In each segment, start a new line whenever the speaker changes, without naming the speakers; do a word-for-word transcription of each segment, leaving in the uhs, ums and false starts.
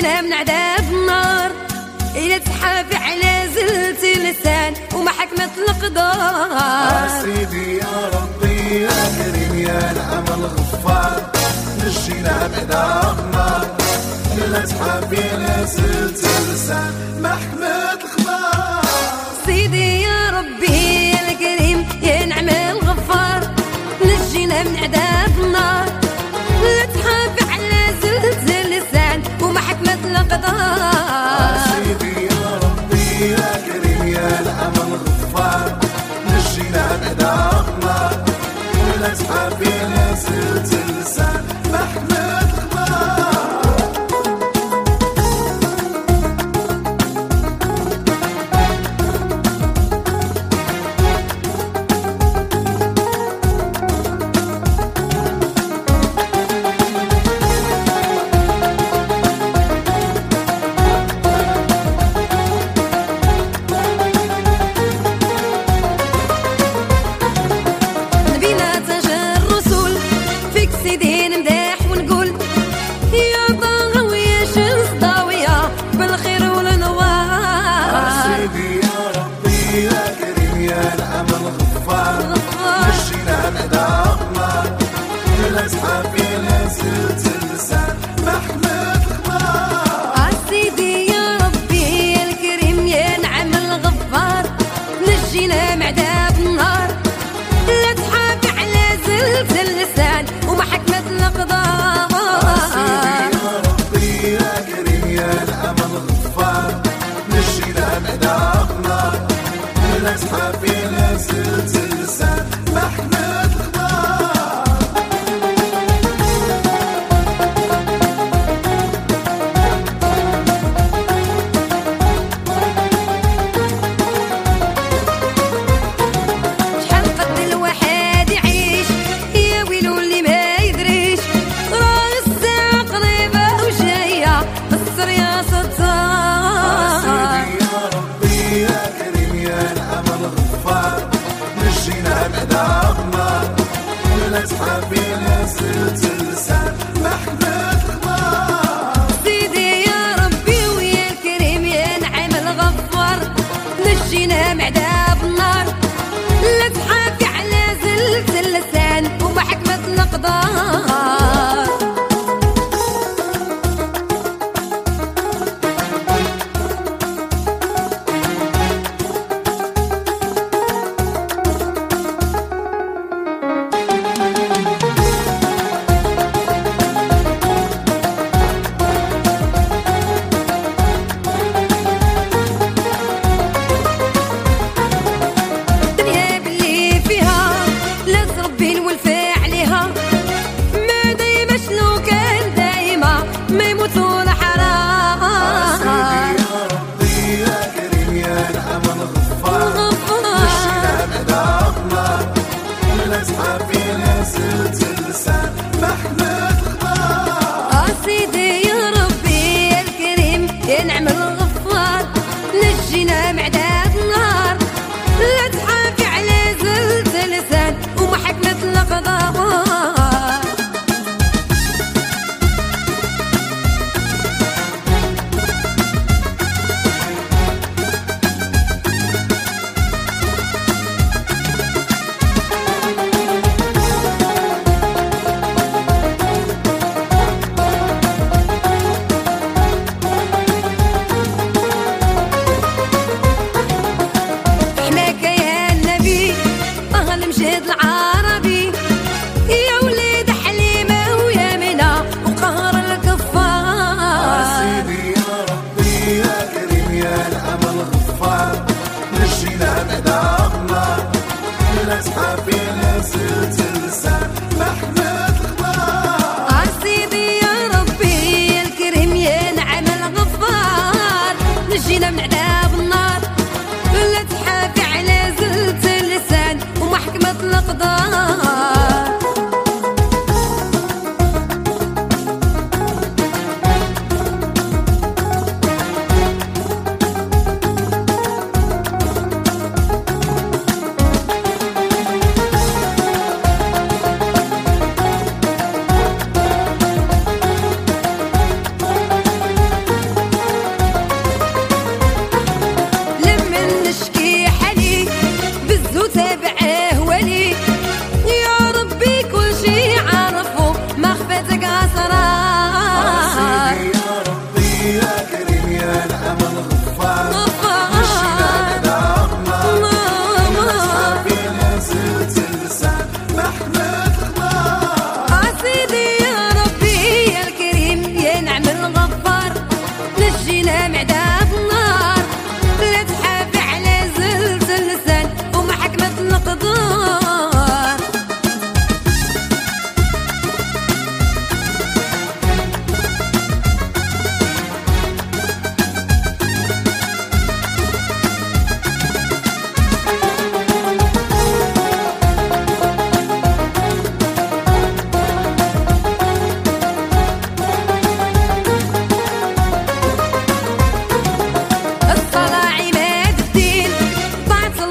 نجينا من عذاب النار. إلا تحافي على زلتي لسان وما حكمت القدار.
سيدي يا ربي يا كريم يا العمل غفار، نجينا من عذاب النار. إلا تحافي على زلتي لسان ما حكمت القدار.
سيدي يا ربي يا الكريم يا نعم الغفار، نجينا من عذاب النار. لا تحافي على زلزال اللسان وما حكمت الأقدار.
سيدي يا ربي يا كريم يا العمل غفار، نجينا من عذاب النار. لا تحافي على زلزال اللسان ما حكمت القدار.
سيدي يا ربي يا الكريم يا نعم الغفار، نجينا من عذاب النار. لا تحافي على زلزال اللسان وما حكمت الأقدار.
سيدي يا ربي يا كريم يا العمل غفار، نجينا من عذاب النار. لا تحافي على زلزال اللسان ما حكمت القدار.
سيدي يا ربي ويا الكريم يا نعم الغفار، نجينا من عذاب النار. لا تحافي على زلزال اللسان وما حكمت الأقدار. سيدي يا ربي يا الكريم يا نعم الغفار، نجينا من عذاب النار. لا تحافي على زلزال اللسان وما حكمت الأقدار.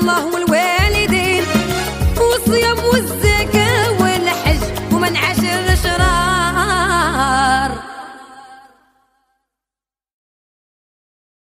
الله